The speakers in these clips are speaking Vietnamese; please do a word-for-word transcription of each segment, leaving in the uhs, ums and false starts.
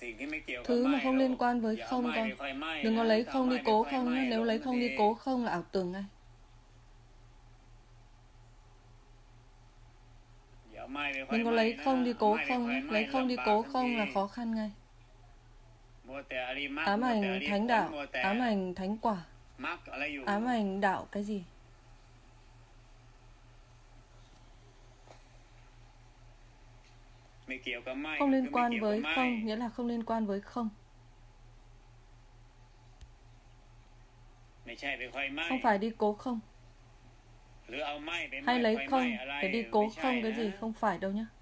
Thứ mà không liên quan với không con. Đừng có lấy không đi cố không nhé. Nếu lấy không đi cố không là ảo tưởng ngay. Đừng có lấy không đi cố không nhé. Lấy không đi cố không là khó khăn ngay. Ám ảnh thánh đạo, ám ảnh thánh quả, ám ảnh đạo cái gì? Không liên quan với không, nghĩa là không liên quan với không. Không phải đi cố không. Hay lấy không để đi cố không cái gì, không phải đâu nhá.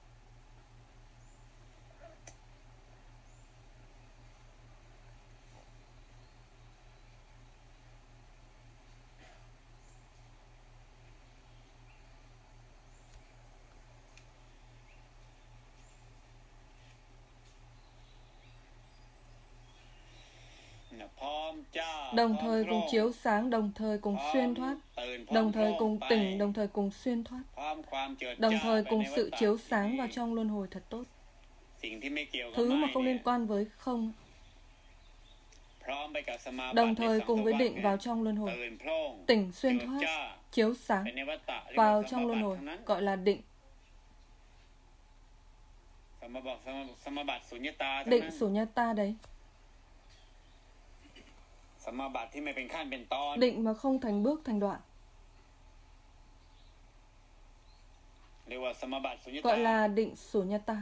Đồng thời cùng chiếu sáng, đồng thời cùng xuyên thoát, đồng thời cùng tỉnh, đồng thời cùng xuyên thoát, đồng thời cùng sự chiếu sáng vào trong luân hồi thật tốt. Thứ mà không liên quan với không, đồng thời cùng với định vào trong luân hồi, tỉnh xuyên thoát, chiếu sáng vào trong luân hồi, gọi là định. Định sunyata đấy. Định mà không thành bước thành đoạn, gọi là định sunyata.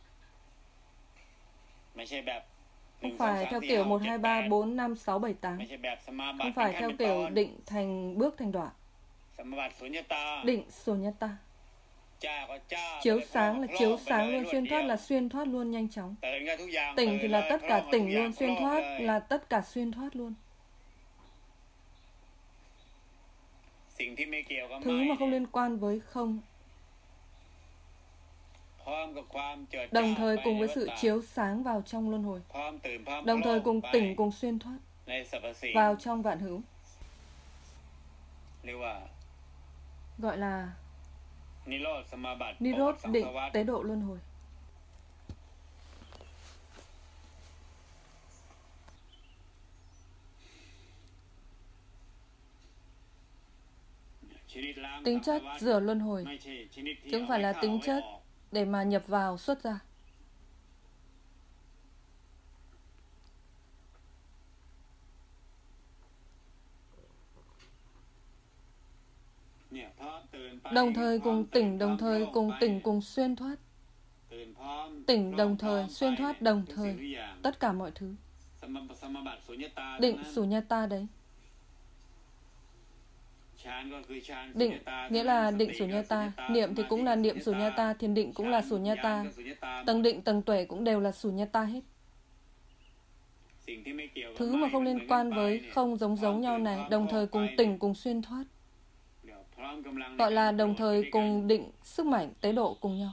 Không phải theo kiểu một, hai, ba, bốn, năm, sáu, bảy, tám. Không phải theo kiểu định thành bước thành đoạn. Định sunyata. Chiếu sáng là chiếu sáng luôn, xuyên thoát là xuyên thoát luôn nhanh chóng. Tỉnh thì là tất cả tỉnh luôn, xuyên thoát là tất cả xuyên thoát luôn. Thứ mà không liên quan với không, đồng thời cùng với sự chiếu sáng vào trong luân hồi, đồng thời cùng tỉnh cùng xuyên thoát vào trong vạn hữu, gọi là Nirod định tế độ luân hồi. Tính chất rửa luân hồi, chứ không phải là tính chất để mà nhập vào xuất ra. Đồng thời cùng tỉnh, đồng thời cùng tỉnh cùng xuyên thoát. Tỉnh đồng thời, xuyên thoát đồng thời, tất cả mọi thứ. Định sunyata đấy. Định nghĩa là định sunyata, niệm thì cũng là niệm sunyata, thiền định cũng là sunyata, tầng định tầng tuệ cũng đều là sunyata hết. Thứ mà không liên quan với không giống giống nhau này, đồng thời cùng tỉnh cùng xuyên thoát, gọi là đồng thời cùng định sức mạnh tế độ cùng nhau.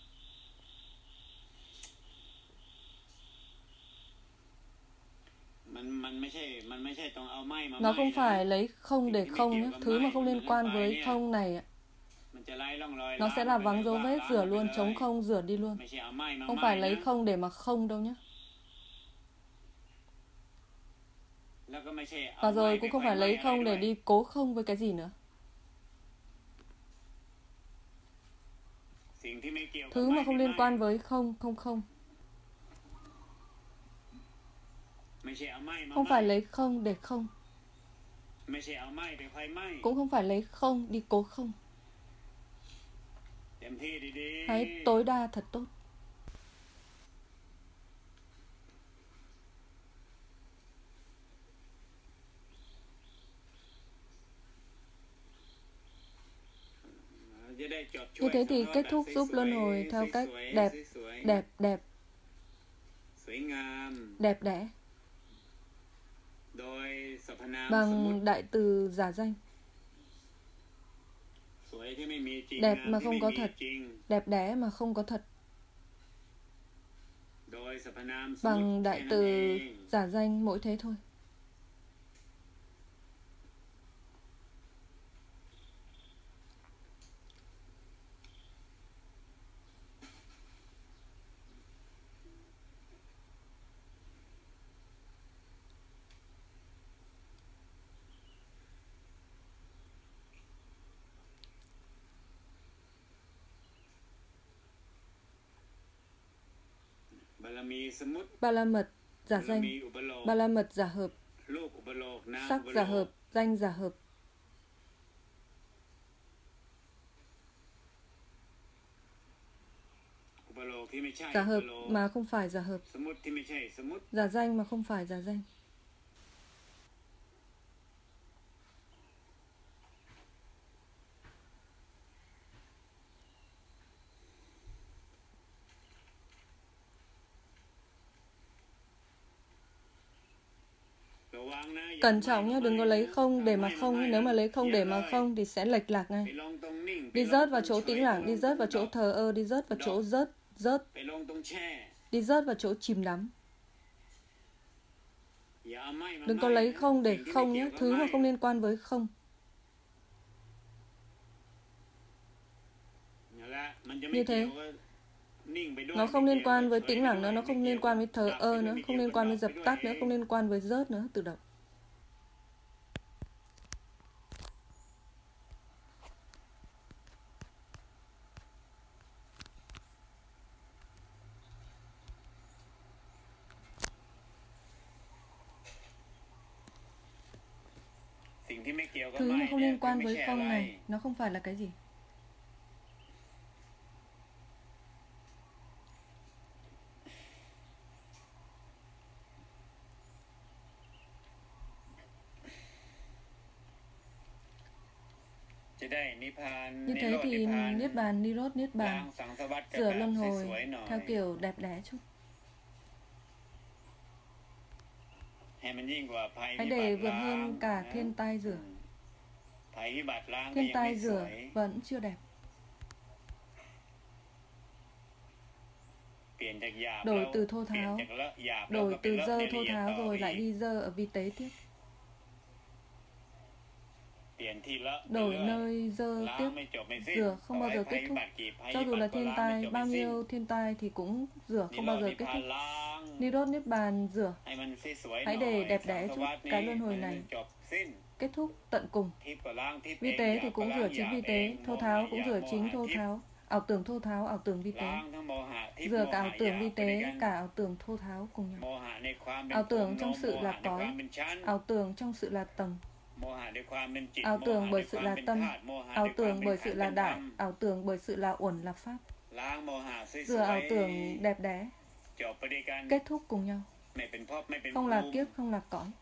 Nó không phải lấy không để không nhé. Thứ mà không liên quan với không này, nó sẽ là vắng dấu vết, rửa luôn, chống không, rửa đi luôn. Không phải lấy không để mà không đâu nhé. Và rồi cũng không phải lấy không để đi cố không với cái gì nữa. Thứ mà không liên quan với không, không không. Không phải lấy không để không. Cũng không phải lấy không đi cố không. Hãy tối đa thật tốt. Như thế thì kết thúc giúp luân hồi theo cách đẹp, đẹp, đẹp, đẹp đẽ, bằng đại từ giả danh. Đẹp mà không có thật, đẹp đẽ mà không có thật, bằng đại từ giả danh mỗi thế thôi. Ba la mật giả danh, ba la mật giả hợp, sắc giả hợp, danh giả hợp. Giả hợp mà không phải giả hợp, giả danh mà không phải giả danh. Cẩn trọng nhé, đừng có lấy không để mà không. Nếu mà lấy không để mà không thì sẽ lệch lạc ngay. Đi rớt vào chỗ tĩnh lặng, đi rớt vào chỗ thờ ơ, đi rớt vào chỗ rớt, rớt. Đi rớt vào chỗ chìm đắm. Đừng có lấy không để không nhé, thứ mà không liên quan với không. Như thế, nó không liên quan với tĩnh lặng nữa, nó không liên quan với thờ ơ nữa, không liên quan với dập tắt nữa, không liên quan với rớt nữa, tự động. Thứ mà không liên quan với không này, nó không phải là cái gì. Như thế thì Niết Bàn, Nirot, Niết Bàn, rửa luân hồi theo kiểu đẹp đẽ chút. Hãy để vượt hơn cả thiên tai rửa. Thiên tai rửa vẫn chưa đẹp. Đổi từ thô tháo, đổi từ dơ thô tháo rồi lại đi dơ ở vi tế tiếp. Đổi nơi dơ tiếp, rửa không bao giờ kết thúc. Cho dù là thiên tai, bao nhiêu thiên tai thì cũng rửa không bao giờ kết thúc. Nirot Niết Bàn rửa. Hãy để đẹp đẽ chút cái luân hồi này. Kết thúc tận cùng. Vi tế thì cũng rửa chính vi tế, thô tháo cũng rửa chính thô tháo, ảo tưởng thô tháo, ảo tưởng vi tế. Rửa cả ảo tưởng vi tế, cả ảo tưởng thô tháo cùng nhau. Ảo tưởng trong sự là cõi, ảo tưởng trong sự là tầng. Ảo tưởng bởi sự là tâm, ảo tưởng bởi sự là đại, ảo tưởng bởi sự là uẩn là pháp. Rửa ảo tưởng đẹp đẽ, kết thúc cùng nhau. Không là kiếp, không là cõi.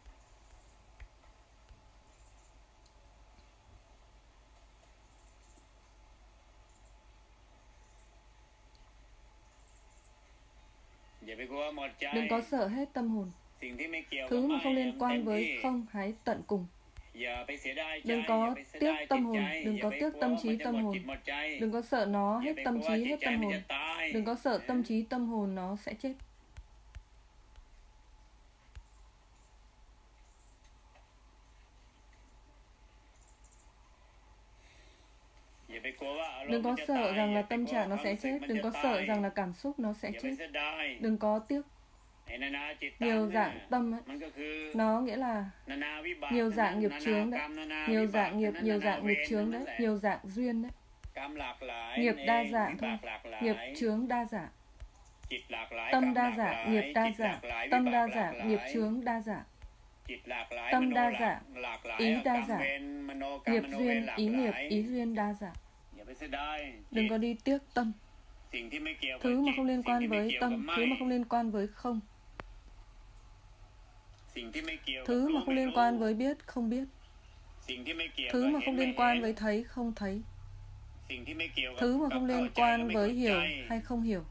Đừng có sợ hết tâm hồn. Thứ mà không liên quan với không hãy tận cùng. Đừng có tiếc tâm hồn, đừng có tiếc tâm trí tâm hồn. Đừng có sợ nó hết tâm trí hết tâm hồn. Đừng có sợ tâm trí tâm hồn nó sẽ chết. Đừng có sợ rằng là tâm trạng nó sẽ chết. Đừng có sợ rằng là cảm xúc nó sẽ chết. Đừng có tiếc. Nhiều dạng tâm ấy, nó nghĩa là nhiều dạng nghiệp chướng đấy, nhiều dạng nghiệp, nhiều dạng nghiệp chướng đấy, nhiều dạng duyên đấy. Nghiệp đa dạng thôi, nghiệp chướng đa dạng, tâm đa dạng, nghiệp đa dạng, tâm đa dạng, nghiệp chướng đa dạng, tâm đa dạng, ý đa dạng, nghiệp duyên, ý nghiệp, ý duyên đa dạng. Đừng có đi tiếc tâm. Thứ mà không liên quan với tâm, thứ mà không liên quan với không. Thứ mà không liên quan với biết, không biết. Thứ mà không liên quan với thấy, không thấy. Thứ mà không liên quan với hiểu hay không hiểu.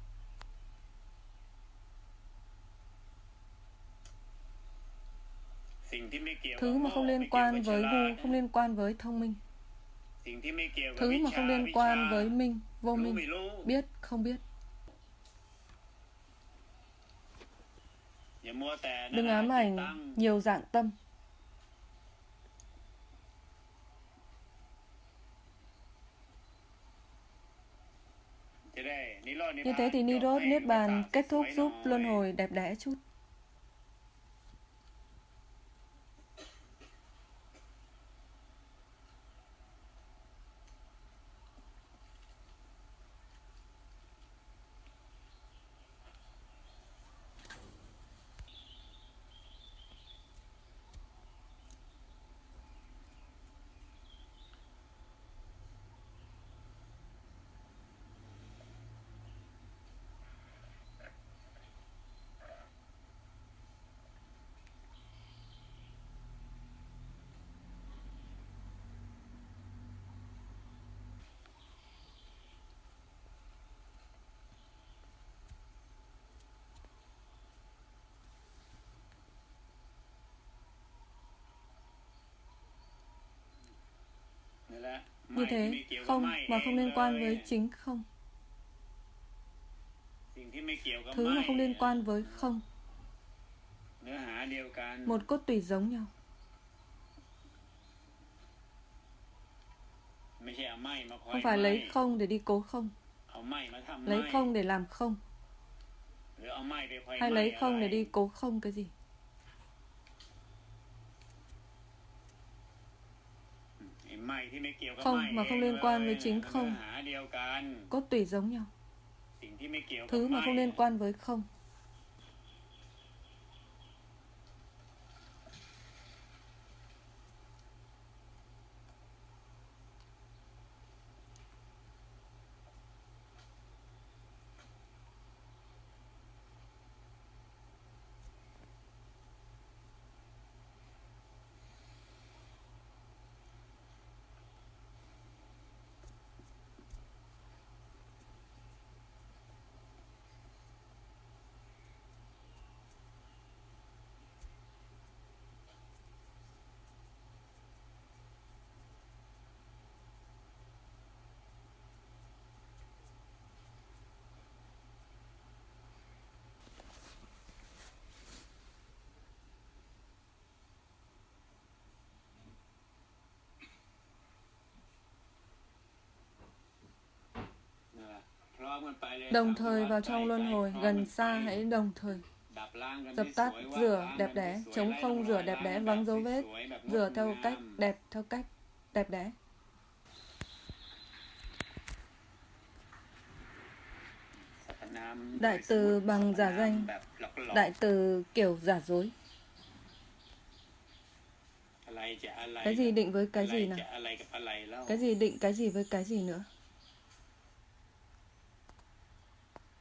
Thứ mà không liên quan với ngu, không liên quan với thông minh. Thứ mà không liên quan với minh, vô minh, biết, không biết. Đừng ám ảnh nhiều dạng tâm. Như thế thì Nirot, Niết Bàn kết thúc giúp luân hồi đẹp đẽ chút. Như thế, không mà không liên quan với chính không. Thứ mà không liên quan với không. Một cốt tủy giống nhau. Không phải lấy không để đi cố không. Lấy không để làm không. Hay lấy không để đi cố không cái gì. Không mà không liên quan với chính không. Cốt tủy giống nhau. Thứ mà không liên quan với không. Đồng thời vào trong luân hồi, gần xa hãy đồng thời. Dập tắt, rửa, đẹp đẽ, chống không, rửa, đẹp đẽ, vắng dấu vết, rửa theo cách, đẹp theo cách, đẹp đẽ. Đại từ bằng giả danh, đại từ kiểu giả dối. Cái gì định với cái gì nào? Cái gì định cái gì với cái gì nữa?